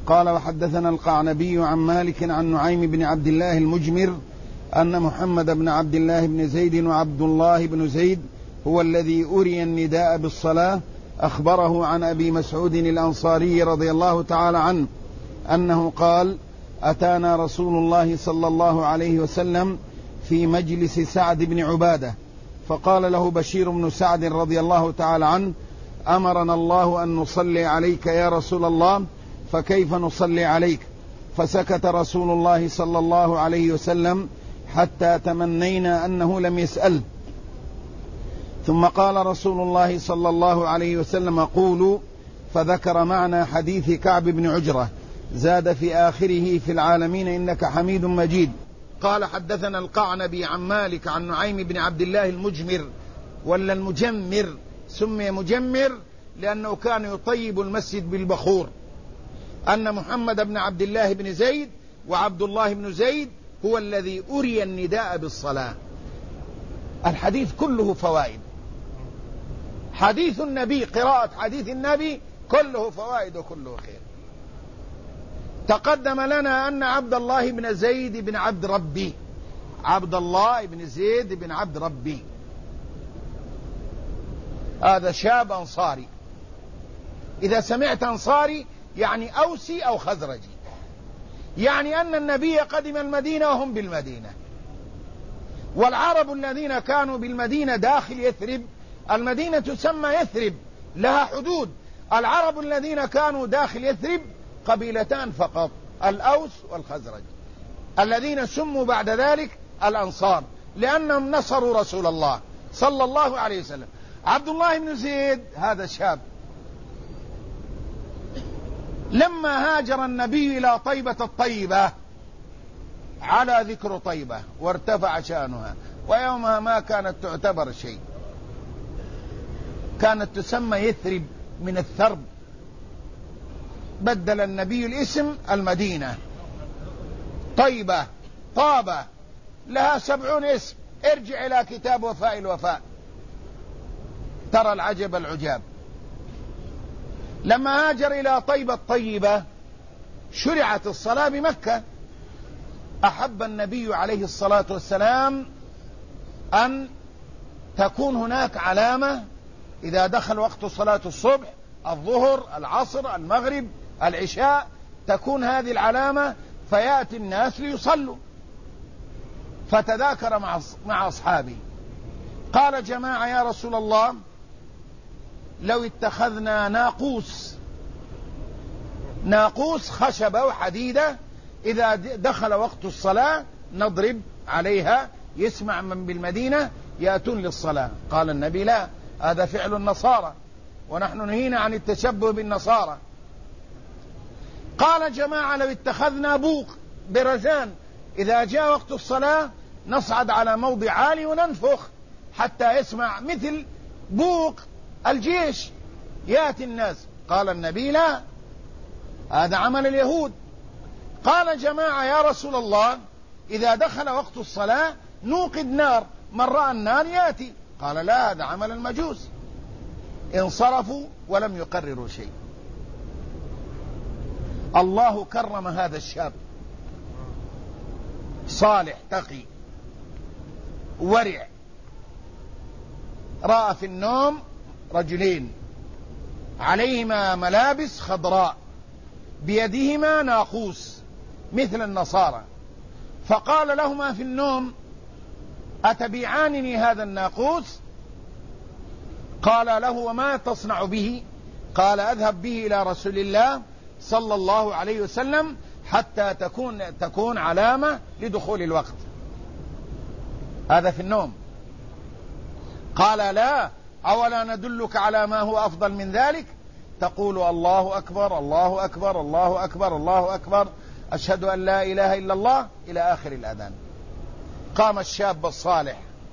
قال وحدثنا القعنبي عن مالك عن نعيم بن عبد الله المجمر أن محمد بن عبد الله بن زيد وعبد الله بن زيد هو الذي أري النداء بالصلاة أخبره عن أبي مسعود الأنصاري رضي الله تعالى عنه أنه قال أتانا رسول الله صلى الله عليه وسلم في مجلس سعد بن عبادة فقال له بشير بن سعد رضي الله تعالى عنه أمرنا الله أن نصلي عليك يا رسول الله فكيف نصلي عليك؟ فسكت رسول الله صلى الله عليه وسلم حتى تمنينا أنه لم يسأل. ثم قال رسول الله صلى الله عليه وسلم قولوا، فذكر معنى حديث كعب بن عجرة، زاد في آخره في العالمين إنك حميد مجيد. قال حدثنا القعنبي عن مالك عن نعيم بن عبد الله المجمر ولا المجمر، سمي مجمر لأنه كان يطيب المسجد بالبخور، أن محمد بن عبد الله بن زيد وعبد الله بن زيد هو الذي أري النداء بالصلاة. الحديث كله فوائد، حديث النبي، قراءة حديث النبي كله فوائد وكله خير. تقدم لنا أن عبد الله بن زيد بن عبد ربي، عبد الله بن زيد بن عبد ربي هذا شاب أنصاري. إذا سمعت أنصاري يعني أوسي أو خزرجي، يعني أن النبي قدم المدينة وهم بالمدينة، والعرب الذين كانوا بالمدينة داخل يثرب، المدينة تسمى يثرب لها حدود، العرب الذين كانوا داخل يثرب قبيلتان فقط، الأوس والخزرج، الذين سموا بعد ذلك الأنصار لأنهم نصروا رسول الله صلى الله عليه وسلم. عبد الله بن زيد هذا شاب، لما هاجر النبي إلى طيبة الطيبة على ذكر طيبة وارتفع شأنها، ويومها ما كانت تعتبر شيء، كانت تسمى يثرب من الثرب، بدل النبي الاسم المدينة طيبة، طابة لها 70 اسم، ارجع إلى كتاب وفاء الوفاء ترى العجب العجاب. لما هاجر إلى طيبة الطيبة شرعت الصلاة بمكة، أحب النبي عليه الصلاة والسلام أن تكون هناك علامة إذا دخل وقت صلاة الصبح، الظهر، العصر، المغرب، العشاء، تكون هذه العلامة فيأتي الناس ليصلوا. فتذاكر مع أصحابه، قال جماعة يا رسول الله لو اتخذنا ناقوس خشبة وحديدة، إذا دخل وقت الصلاة نضرب عليها يسمع من بالمدينة يأتون للصلاة. قال النبي لا، هذا فعل النصارى ونحن نهينا عن التشبه بالنصارى. قال جماعة لو اتخذنا بوق برزان، إذا جاء وقت الصلاة نصعد على موضع عالي وننفخ حتى يسمع مثل بوق الجيش يأتي الناس. قال النبي لا، هذا عمل اليهود. قال جماعة يا رسول الله إذا دخل وقت الصلاة نوقد نار، من رأى النار يأتي. قال لا، هذا عمل المجوس. انصرفوا ولم يقرروا شيء. الله كرم هذا الشاب صالح تقي ورع، رأى في النوم رجلين عليهما ملابس خضراء بيدهما ناقوس مثل النصارى، فقال لهما في النوم أتبيعانني هذا الناقوس؟ قال له وما تصنع به؟ قال أذهب به إلى رسول الله صلى الله عليه وسلم حتى تكون علامة لدخول الوقت. هذا في النوم. قال لا، أولا ندلك على ما هو أفضل من ذلك؟ تقول الله أكبر الله أكبر الله أكبر الله أكبر أشهد أن لا إله إلا الله إلى آخر الأذان. قام الشاب الصالح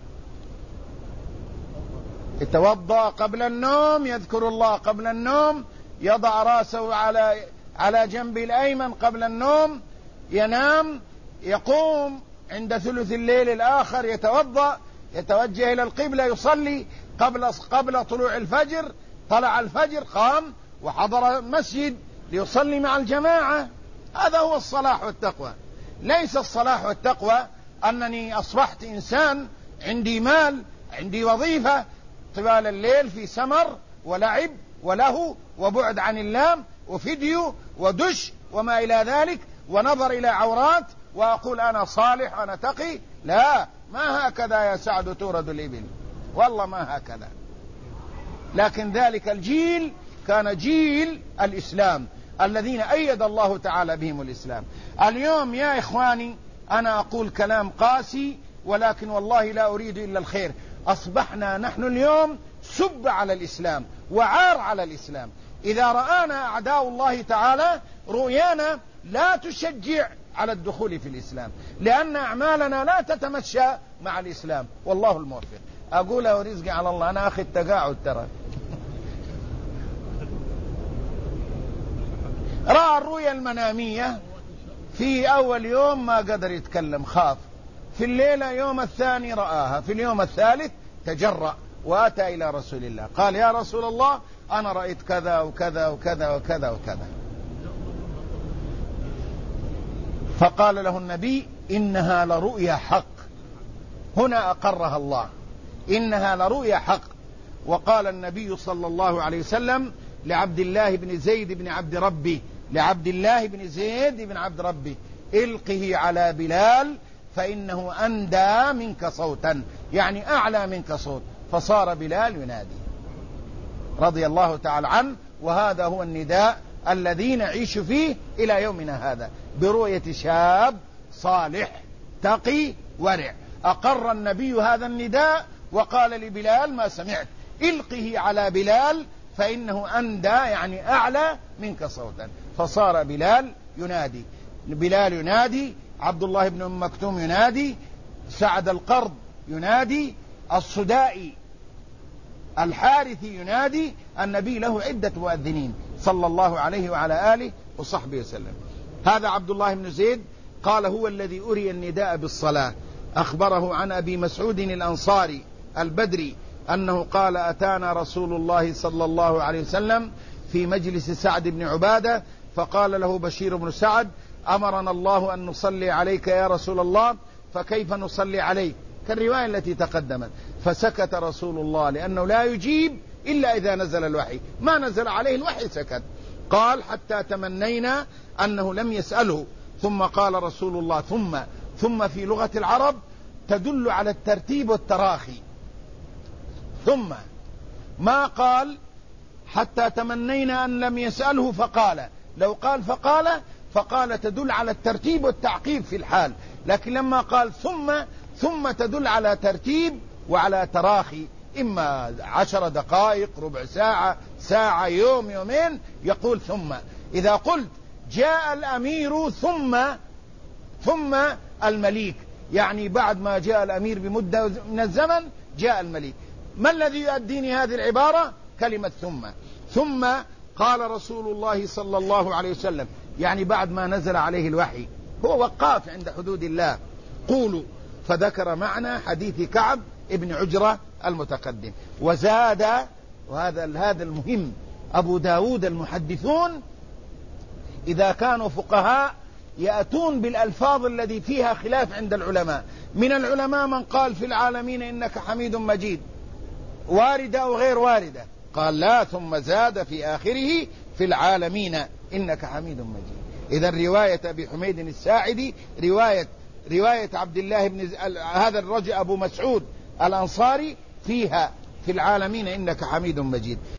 يتوضأ قبل النوم، يذكر الله قبل النوم، يضع رأسه على جنبه الأيمن قبل النوم، ينام، يقوم عند ثلث الليل الآخر يتوضأ، يتوجه إلى القبلة يصلي قبل طلوع الفجر. طلع الفجر قام وحضر المسجد ليصلي مع الجماعة. هذا هو الصلاح والتقوى. ليس الصلاح والتقوى أنني أصبحت إنسان عندي مال، عندي وظيفة، طوال الليل في سمر ولعب ولهو وبعد عن الله وفيديو ودش وما إلى ذلك ونظر إلى عورات، وأقول أنا صالح وأنا تقي. لا، ما هكذا يا سعد تورد الإبل، والله ما هكذا. لكن ذلك الجيل كان جيل الإسلام الذين أيد الله تعالى بهم الإسلام. اليوم يا إخواني أنا أقول كلام قاسي، ولكن والله لا أريد إلا الخير. أصبحنا نحن اليوم سب على الإسلام وعار على الإسلام. إذا رآنا أعداء الله تعالى رؤيانا لا تشجع على الدخول في الإسلام، لأن أعمالنا لا تتمشى مع الإسلام. والله الموفق. أقولها ورزقي على الله، أنا أخذ تقاعد ترى. رأى الرؤيا المنامية في أول يوم ما قدر يتكلم، خاف. في الليلة يوم الثاني رآها، في اليوم الثالث تجرأ وأتى إلى رسول الله قال يا رسول الله أنا رأيت كذا وكذا وكذا وكذا وكذا. فقال له النبي إنها لرؤيا حق. هنا أقرها الله، إنها لرؤيا حق. وقال النبي صلى الله عليه وسلم لعبد الله بن زيد بن عبد ربه، لعبد الله بن زيد بن عبد ربه إلقه على بلال فإنه أندى منك صوتا، يعني أعلى منك صوت. فصار بلال ينادي رضي الله تعالى عنه. وهذا هو النداء الذي نعيش فيه إلى يومنا هذا، برؤية شاب صالح تقي ورع. أقر النبي هذا النداء وقال لبلال ما سمعت، إلقه على بلال فإنه أندى، يعني أعلى منك صوتا. فصار بلال ينادي، بلال ينادي، عبد الله بن أم مكتوم ينادي، سعد القرض ينادي، الصدائي الحارثي ينادي. النبي له عدة مؤذنين صلى الله عليه وعلى آله وصحبه وسلم. هذا عبد الله بن زيد قال هو الذي أري النداء بالصلاة. أخبره عن أبي مسعود الأنصاري البدري أنه قال أتانا رسول الله صلى الله عليه وسلم في مجلس سعد بن عبادة فقال له بشير بن سعد أمرنا الله أن نصلي عليك يا رسول الله، فكيف نصلي عليك؟ كالرواية التي تقدمت. فسكت رسول الله لأنه لا يجيب إلا إذا نزل الوحي، ما نزل عليه الوحي سكت. قال حتى تمنينا أنه لم يسأله. ثم قال رسول الله ثم في لغة العرب تدل على الترتيب والتراخي. ثم ما قال حتى تمنينا أن لم يسأله فقال، لو قال فقال تدل على الترتيب والتعقيب في الحال. لكن لما قال ثم تدل على ترتيب وعلى تراخي، إما 10 دقائق، ربع ساعة، ساعة، يوم، يومين، يقول ثم. إذا قلت جاء الأمير ثم المليك، يعني بعد ما جاء الأمير بمدة من الزمن جاء المليك. ما الذي يؤديني هذه العبارة؟ كلمة ثم قال رسول الله صلى الله عليه وسلم، يعني بعد ما نزل عليه الوحي، هو وقاف عند حدود الله. قولوا. فذكر معنى حديث كعب ابن عجرة المتقدم. وزاد، وهذا المهم، أبو داود المحدثون إذا كانوا فقهاء يأتون بالألفاظ الذي فيها خلاف عند العلماء. من العلماء من قال في العالمين إنك حميد مجيد، واردة أو غير واردة. قال لا، ثم زاد في آخره في العالمين إنك حميد مجيد. إذا رواية أبي حميد الساعدي رواية عبد الله بن هذا الرجل أبو مسعود الأنصاري فيها في العالمين إنك حميد مجيد.